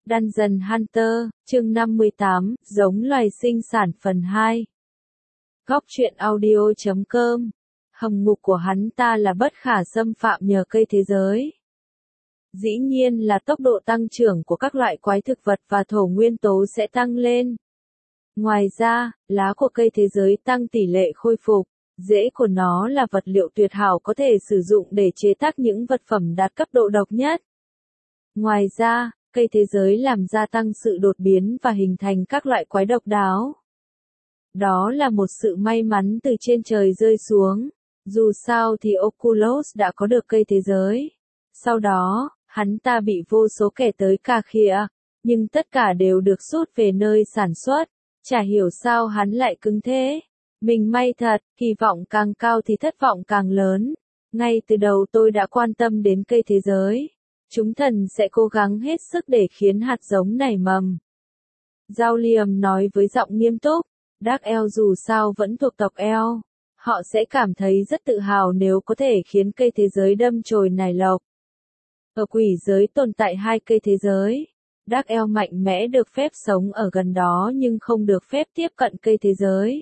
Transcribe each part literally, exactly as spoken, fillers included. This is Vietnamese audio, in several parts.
Dungeon Hunter, chương năm mươi tám, giống loài sinh sản phần hai. Góc truyện audio chấm com. Hầm ngục của hắn ta là bất khả xâm phạm nhờ cây thế giới. Dĩ nhiên là tốc độ tăng trưởng của các loại quái thực vật và thổ nguyên tố sẽ tăng lên. Ngoài ra, lá của cây thế giới tăng tỷ lệ khôi phục. Rễ của nó là vật liệu tuyệt hảo có thể sử dụng để chế tác những vật phẩm đạt cấp độ độc nhất. Ngoài ra, cây thế giới làm gia tăng sự đột biến và hình thành các loại quái độc đáo. Đó là một sự may mắn từ trên trời rơi xuống. Dù sao thì Oculus đã có được cây thế giới. Sau đó, hắn ta bị vô số kẻ tới cà khịa, nhưng tất cả đều được sút về nơi sản xuất. Chả hiểu sao hắn lại cứng thế. Mình may thật, hy vọng càng cao thì thất vọng càng lớn. Ngay từ đầu tôi đã quan tâm đến cây thế giới. Chúng thần sẽ cố gắng hết sức để khiến hạt giống nảy mầm. Giao Liam nói với giọng nghiêm túc, Dark Elf dù sao vẫn thuộc tộc Elf. Họ sẽ cảm thấy rất tự hào nếu có thể khiến cây thế giới đâm chồi nảy lộc. Ở quỷ giới tồn tại hai cây thế giới. Dark Elf mạnh mẽ được phép sống ở gần đó nhưng không được phép tiếp cận cây thế giới.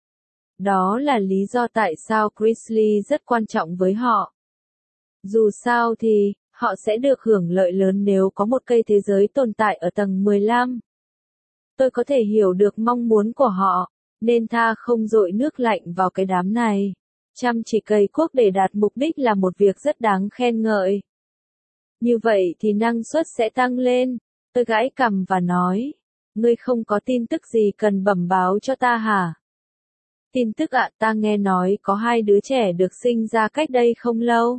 Đó là lý do tại sao Grizzly rất quan trọng với họ. Dù sao thì, họ sẽ được hưởng lợi lớn nếu có một cây thế giới tồn tại ở tầng mười lăm. Tôi có thể hiểu được mong muốn của họ, nên tha không dội nước lạnh vào cái đám này. Chăm chỉ cày cuốc để đạt mục đích là một việc rất đáng khen ngợi. Như vậy thì năng suất sẽ tăng lên. Tôi gãi cằm và nói, ngươi không có tin tức gì cần bẩm báo cho ta hả? Tin tức ạ, ta nghe nói có hai đứa trẻ được sinh ra cách đây không lâu.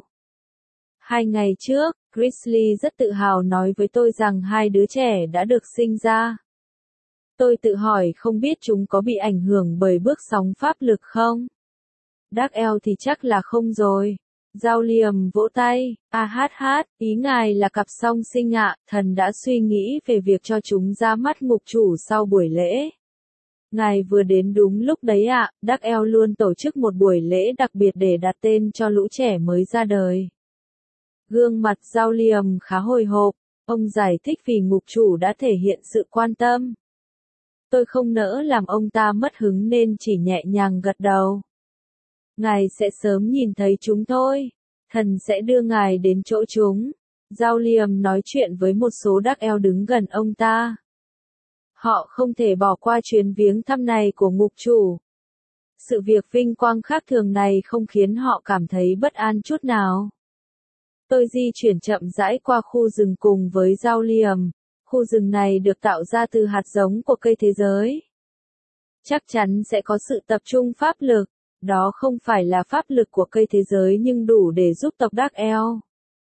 Hai ngày trước, Grizzly rất tự hào nói với tôi rằng hai đứa trẻ đã được sinh ra. Tôi tự hỏi không biết chúng có bị ảnh hưởng bởi bước sóng pháp lực không? Dark Elf thì chắc là không rồi. Giao Liam vỗ tay, a hát hát, ý ngài là cặp song sinh ạ, thần đã suy nghĩ về việc cho chúng ra mắt ngục chủ sau buổi lễ. Ngài vừa đến đúng lúc đấy ạ, Dark Elf luôn tổ chức một buổi lễ đặc biệt để đặt tên cho lũ trẻ mới ra đời. Gương mặt Giao Liam khá hồi hộp, ông giải thích vì ngục chủ đã thể hiện sự quan tâm. Tôi không nỡ làm ông ta mất hứng nên chỉ nhẹ nhàng gật đầu. Ngài sẽ sớm nhìn thấy chúng thôi, thần sẽ đưa ngài đến chỗ chúng. Giao Liam nói chuyện với một số Dark Elf đứng gần ông ta. Họ không thể bỏ qua chuyến viếng thăm này của ngục chủ. Sự việc vinh quang khác thường này không khiến họ cảm thấy bất an chút nào. Tôi di chuyển chậm rãi qua khu rừng cùng với Giao Liam. Khu rừng này được tạo ra từ hạt giống của cây thế giới. Chắc chắn sẽ có sự tập trung pháp lực. Đó không phải là pháp lực của cây thế giới nhưng đủ để giúp tộc Dark Elf.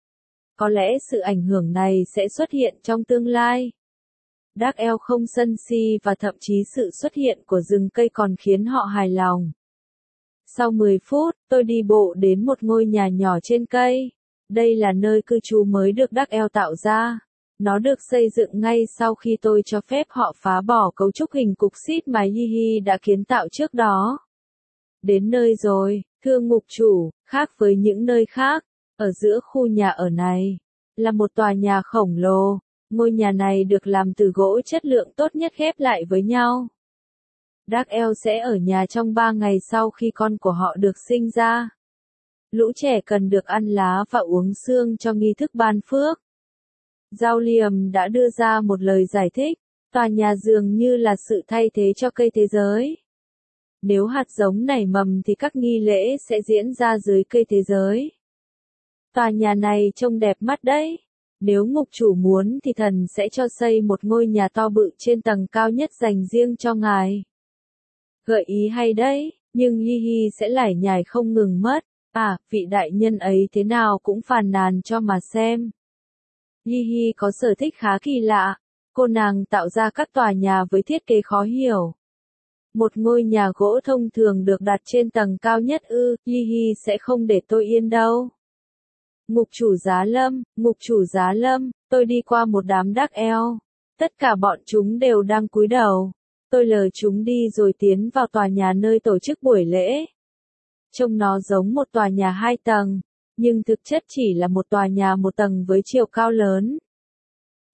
Có lẽ sự ảnh hưởng này sẽ xuất hiện trong tương lai. Dark Elf không sân si và thậm chí sự xuất hiện của rừng cây còn khiến họ hài lòng. Sau mười phút, tôi đi bộ đến một ngôi nhà nhỏ trên cây. Đây là nơi cư trú mới được Dark Elf tạo ra. Nó được xây dựng ngay sau khi tôi cho phép họ phá bỏ cấu trúc hình cục xít mà Yihi đã kiến tạo trước đó. Đến nơi rồi, thưa ngục chủ, khác với những nơi khác, ở giữa khu nhà ở này, là một tòa nhà khổng lồ. Ngôi nhà này được làm từ gỗ chất lượng tốt nhất ghép lại với nhau. Dark Elf sẽ ở nhà trong ba ngày sau khi con của họ được sinh ra. Lũ trẻ cần được ăn lá và uống xương cho nghi thức ban phước. Giao Liam đã đưa ra một lời giải thích, tòa nhà dường như là sự thay thế cho cây thế giới. Nếu hạt giống nảy mầm thì các nghi lễ sẽ diễn ra dưới cây thế giới. Tòa nhà này trông đẹp mắt đấy. Nếu ngục chủ muốn thì thần sẽ cho xây một ngôi nhà to bự trên tầng cao nhất dành riêng cho ngài. Gợi ý hay đấy, nhưng Yihi sẽ lải nhải không ngừng mất. À, vị đại nhân ấy thế nào cũng phàn nàn cho mà xem. Yihi có sở thích khá kỳ lạ. Cô nàng tạo ra các tòa nhà với thiết kế khó hiểu. Một ngôi nhà gỗ thông thường được đặt trên tầng cao nhất ư, Yihi sẽ không để tôi yên đâu. Ngục chủ Giá Lâm, ngục chủ Giá Lâm, tôi đi qua một đám Dark Elf. Tất cả bọn chúng đều đang cúi đầu. Tôi lờ chúng đi rồi tiến vào tòa nhà nơi tổ chức buổi lễ. Trông nó giống một tòa nhà hai tầng, nhưng thực chất chỉ là một tòa nhà một tầng với chiều cao lớn.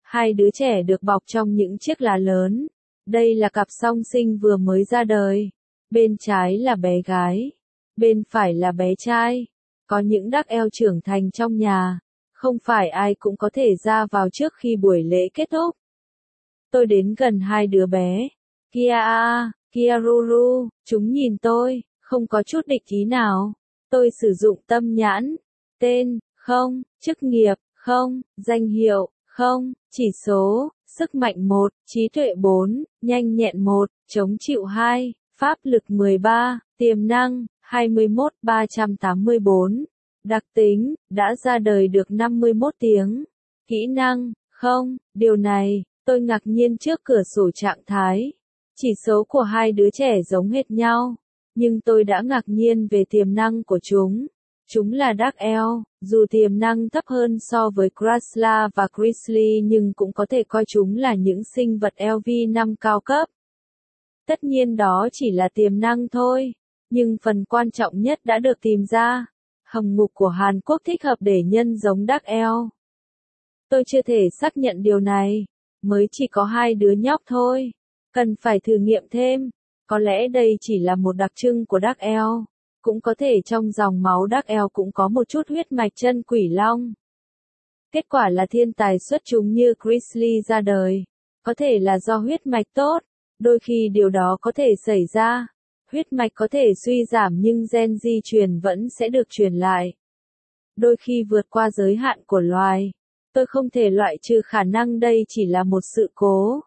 Hai đứa trẻ được bọc trong những chiếc lá lớn. Đây là cặp song sinh vừa mới ra đời. Bên trái là bé gái, bên phải là bé trai. Có những đắc eo trưởng thành trong nhà, không phải ai cũng có thể ra vào trước khi buổi lễ kết thúc. Tôi đến gần hai đứa bé. Kia a, kia Ruru, chúng nhìn tôi, không có chút địch ý nào. Tôi sử dụng tâm nhãn. Tên, không, chức nghiệp, không, danh hiệu, không, chỉ số, sức mạnh một, trí tuệ bốn, nhanh nhẹn một, chống chịu hai, pháp lực mười ba, tiềm năng, hai mươi mốt nghìn ba trăm tám mươi bốn. Đặc tính, đã ra đời được năm mươi mốt tiếng. Kỹ năng, không, điều này, tôi ngạc nhiên trước cửa sổ trạng thái. Chỉ số của hai đứa trẻ giống hệt nhau, nhưng tôi đã ngạc nhiên về tiềm năng của chúng. Chúng là Dark Elf, dù tiềm năng thấp hơn so với Krasla và Grizzly nhưng cũng có thể coi chúng là những sinh vật L V năm cao cấp. Tất nhiên đó chỉ là tiềm năng thôi, nhưng phần quan trọng nhất đã được tìm ra. Hầm ngục của Hàn Quốc thích hợp để nhân giống Dark Elf. Tôi chưa thể xác nhận điều này, mới chỉ có hai đứa nhóc thôi. Cần phải thử nghiệm thêm, có lẽ đây chỉ là một đặc trưng của Dark Elf. Cũng có thể trong dòng máu Dark Elf cũng có một chút huyết mạch chân quỷ long. Kết quả là thiên tài xuất chúng như Grizzly ra đời. Có thể là do huyết mạch tốt, đôi khi điều đó có thể xảy ra. Huyết mạch có thể suy giảm nhưng gen di truyền vẫn sẽ được truyền lại. Đôi khi vượt qua giới hạn của loài. Tôi không thể loại trừ khả năng đây chỉ là một sự cố.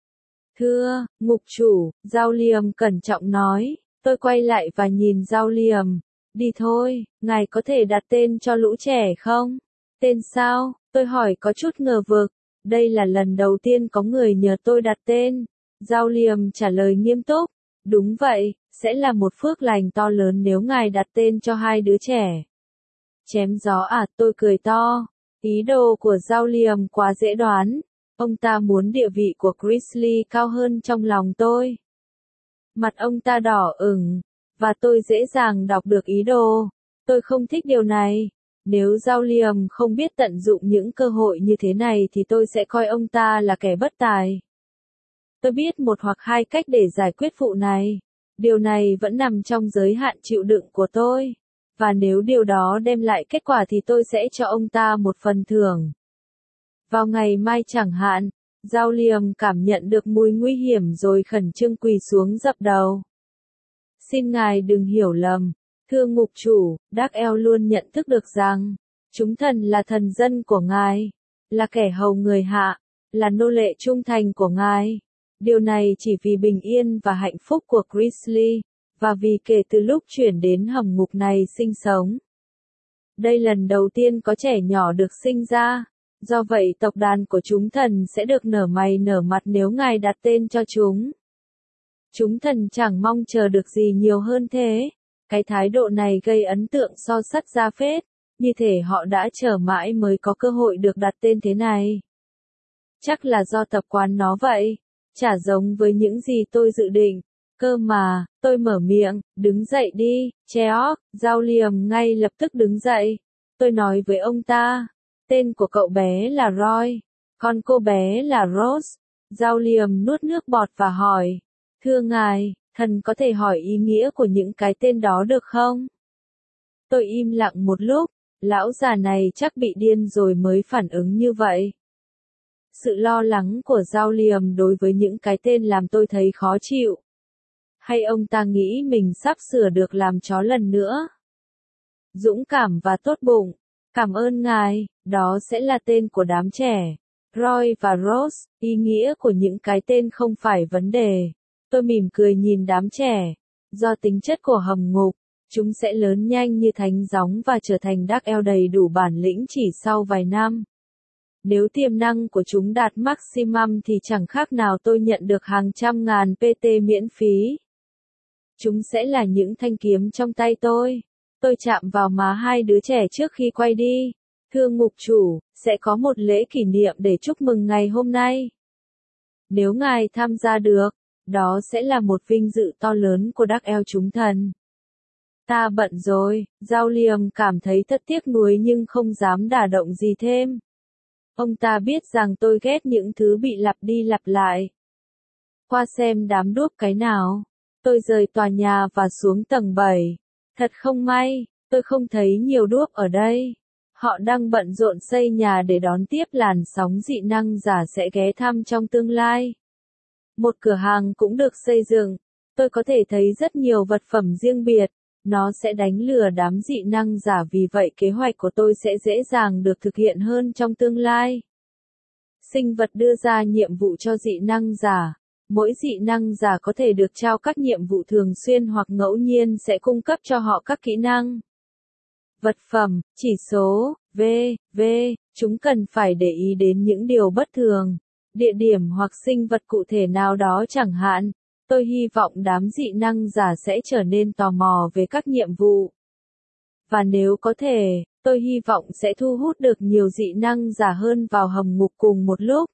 Thưa, ngục chủ, Giao Liềm cẩn trọng nói. Tôi quay lại và nhìn Giao Liềm. Đi thôi, ngài có thể đặt tên cho lũ trẻ không? Tên sao? Tôi hỏi có chút ngờ vực. Đây là lần đầu tiên có người nhờ tôi đặt tên. Giao Liềm trả lời nghiêm túc. Đúng vậy, sẽ là một phước lành to lớn nếu ngài đặt tên cho hai đứa trẻ. Chém gió à, tôi cười to. Ý đồ của Giao Liềm quá dễ đoán. Ông ta muốn địa vị của Grizzly cao hơn trong lòng tôi. Mặt ông ta đỏ ửng, và tôi dễ dàng đọc được ý đồ. Tôi không thích điều này. Nếu Giao Liềm không biết tận dụng những cơ hội như thế này thì tôi sẽ coi ông ta là kẻ bất tài. Tôi biết một hoặc hai cách để giải quyết vụ này. Điều này vẫn nằm trong giới hạn chịu đựng của tôi. Và nếu điều đó đem lại kết quả thì tôi sẽ cho ông ta một phần thưởng. Vào ngày mai chẳng hạn, Giao Liềm cảm nhận được mùi nguy hiểm rồi khẩn trương quỳ xuống dập đầu. Xin ngài đừng hiểu lầm, thưa ngục chủ, Dark Elf luôn nhận thức được rằng, chúng thần là thần dân của ngài, là kẻ hầu người hạ, là nô lệ trung thành của ngài. Điều này chỉ vì bình yên và hạnh phúc của Grizzly, và vì kể từ lúc chuyển đến hầm ngục này sinh sống. Đây lần đầu tiên có trẻ nhỏ được sinh ra. Do vậy tộc đàn của chúng thần sẽ được nở mày nở mặt nếu ngài đặt tên cho chúng. Chúng thần chẳng mong chờ được gì nhiều hơn thế. Cái thái độ này gây ấn tượng so sắt ra phết, như thể họ đã chờ mãi mới có cơ hội được đặt tên thế này. Chắc là do tập quán nó vậy, chả giống với những gì tôi dự định. Cơ mà, tôi mở miệng, đứng dậy đi, Cheok, Giao Liềm ngay lập tức đứng dậy. Tôi nói với ông ta. Tên của cậu bé là Roy, con cô bé là Rose. Giao Liềm nuốt nước bọt và hỏi, thưa ngài, thần có thể hỏi ý nghĩa của những cái tên đó được không? Tôi im lặng một lúc, lão già này chắc bị điên rồi mới phản ứng như vậy. Sự lo lắng của Giao Liềm đối với những cái tên làm tôi thấy khó chịu. Hay ông ta nghĩ mình sắp sửa được làm chó lần nữa? Dũng cảm và tốt bụng. Cảm ơn ngài, đó sẽ là tên của đám trẻ. Roy và Rose, ý nghĩa của những cái tên không phải vấn đề. Tôi mỉm cười nhìn đám trẻ. Do tính chất của hầm ngục, chúng sẽ lớn nhanh như thánh gióng và trở thành Dark Elf đầy đủ bản lĩnh chỉ sau vài năm. Nếu tiềm năng của chúng đạt maximum thì chẳng khác nào tôi nhận được hàng trăm ngàn pê tê miễn phí. Chúng sẽ là những thanh kiếm trong tay tôi. Tôi chạm vào má hai đứa trẻ trước khi quay đi. Thưa ngục chủ, sẽ có một lễ kỷ niệm để chúc mừng ngày hôm nay. Nếu ngài tham gia được, đó sẽ là một vinh dự to lớn của Dark Elf chúng thần. Ta bận rồi, Giao Liềm cảm thấy thật tiếc nuối nhưng không dám đả động gì thêm. Ông ta biết rằng tôi ghét những thứ bị lặp đi lặp lại. Qua xem đám đuốc cái nào. Tôi rời tòa nhà và xuống tầng bảy. Thật không may, tôi không thấy nhiều đuốc ở đây. Họ đang bận rộn xây nhà để đón tiếp làn sóng dị năng giả sẽ ghé thăm trong tương lai. Một cửa hàng cũng được xây dựng. Tôi có thể thấy rất nhiều vật phẩm riêng biệt. Nó sẽ đánh lừa đám dị năng giả, vì vậy kế hoạch của tôi sẽ dễ dàng được thực hiện hơn trong tương lai. Sinh vật đưa ra nhiệm vụ cho dị năng giả. Mỗi dị năng giả có thể được trao các nhiệm vụ thường xuyên hoặc ngẫu nhiên sẽ cung cấp cho họ các kỹ năng. Vật phẩm, chỉ số, V, V, chúng cần phải để ý đến những điều bất thường, địa điểm hoặc sinh vật cụ thể nào đó chẳng hạn. Tôi hy vọng đám dị năng giả sẽ trở nên tò mò về các nhiệm vụ. Và nếu có thể, tôi hy vọng sẽ thu hút được nhiều dị năng giả hơn vào hầm ngục cùng một lúc.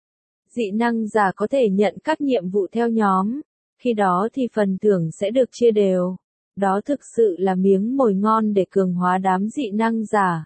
Dị năng giả có thể nhận các nhiệm vụ theo nhóm, khi đó thì phần thưởng sẽ được chia đều. Đó thực sự là miếng mồi ngon để cường hóa đám dị năng giả.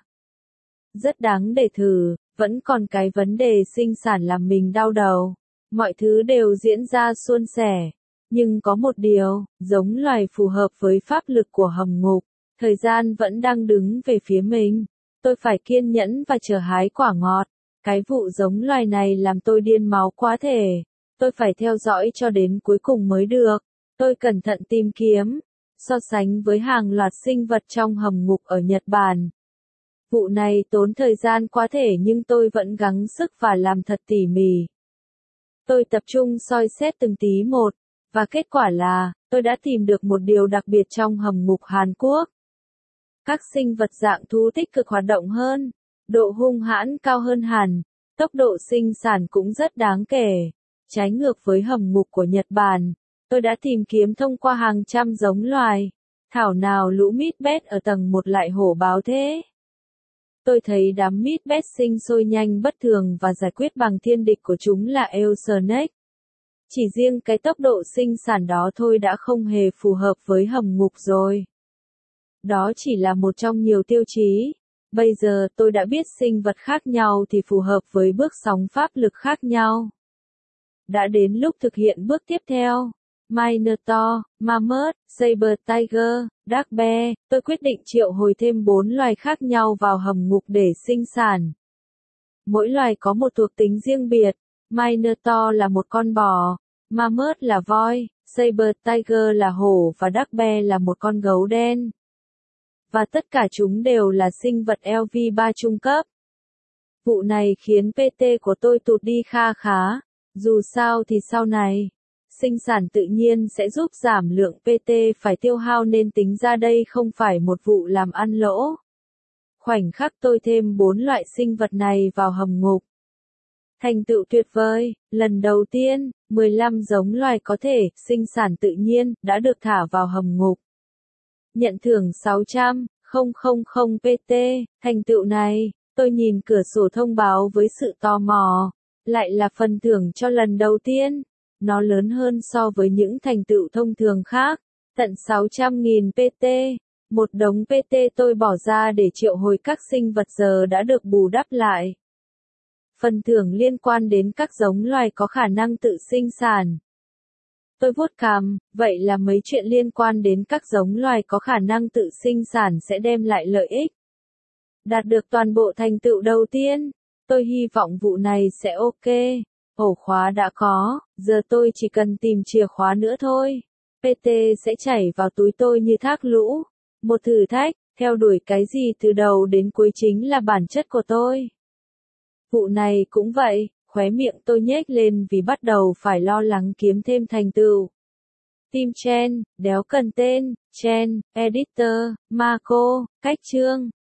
Rất đáng để thử, vẫn còn cái vấn đề sinh sản làm mình đau đầu. Mọi thứ đều diễn ra suôn sẻ. Nhưng có một điều, giống loài phù hợp với pháp lực của hầm ngục, thời gian vẫn đang đứng về phía mình. Tôi phải kiên nhẫn và chờ hái quả ngọt. Cái vụ giống loài này làm tôi điên máu quá thể. Tôi phải theo dõi cho đến cuối cùng mới được. Tôi cẩn thận tìm kiếm, so sánh với hàng loạt sinh vật trong hầm ngục ở Nhật Bản. Vụ này tốn thời gian quá thể nhưng tôi vẫn gắng sức và làm thật tỉ mỉ. Tôi tập trung soi xét từng tí một, và kết quả là, tôi đã tìm được một điều đặc biệt trong hầm ngục Hàn Quốc. Các sinh vật dạng thú tích cực hoạt động hơn, độ hung hãn cao hơn hẳn, tốc độ sinh sản cũng rất đáng kể. Trái ngược với hầm ngục của Nhật Bản, tôi đã tìm kiếm thông qua hàng trăm giống loài. Thảo nào lũ Midbet ở tầng một lại hổ báo thế. Tôi thấy đám Midbet sinh sôi nhanh bất thường và giải quyết bằng thiên địch của chúng là Eosnex. Chỉ riêng cái tốc độ sinh sản đó thôi đã không hề phù hợp với hầm ngục rồi. Đó chỉ là một trong nhiều tiêu chí. Bây giờ tôi đã biết sinh vật khác nhau thì phù hợp với bước sóng pháp lực khác nhau. Đã đến lúc thực hiện bước tiếp theo. Minotaur, Mammoth, Saber Tiger, Dark Bear, tôi quyết định triệu hồi thêm bốn loài khác nhau vào hầm ngục để sinh sản. Mỗi loài có một thuộc tính riêng biệt. Minotaur là một con bò, Mammoth là voi, Saber Tiger là hổ và Dark Bear là một con gấu đen. Và tất cả chúng đều là sinh vật L V ba trung cấp. Vụ này khiến pê tê của tôi tụt đi kha khá. Dù sao thì sau này, sinh sản tự nhiên sẽ giúp giảm lượng pê tê phải tiêu hao nên tính ra đây không phải một vụ làm ăn lỗ. Khoảnh khắc tôi thêm bốn loại sinh vật này vào hầm ngục. Thành tựu tuyệt vời, lần đầu tiên, mười lăm giống loài có thể sinh sản tự nhiên đã được thả vào hầm ngục. Nhận thưởng sáu trăm nghìn pê tê, thành tựu này, tôi nhìn cửa sổ thông báo với sự tò mò. Lại là phần thưởng cho lần đầu tiên. Nó lớn hơn so với những thành tựu thông thường khác. Tận sáu trăm nghìn pê tê. Một đống pê tê tôi bỏ ra để triệu hồi các sinh vật giờ đã được bù đắp lại. Phần thưởng liên quan đến các giống loài có khả năng tự sinh sản. Tôi vuốt cằm, vậy là mấy chuyện liên quan đến các giống loài có khả năng tự sinh sản sẽ đem lại lợi ích. Đạt được toàn bộ thành tựu đầu tiên. Tôi hy vọng vụ này sẽ ok. Ổ khóa đã có, giờ tôi chỉ cần tìm chìa khóa nữa thôi. pê tê sẽ chảy vào túi tôi như thác lũ. Một thử thách, theo đuổi cái gì từ đầu đến cuối chính là bản chất của tôi. Vụ này cũng vậy, khóe miệng tôi nhếch lên vì bắt đầu phải lo lắng kiếm thêm thành tựu. Team Chen, đéo cần tên, Chen, Editor, Marco, cách chương.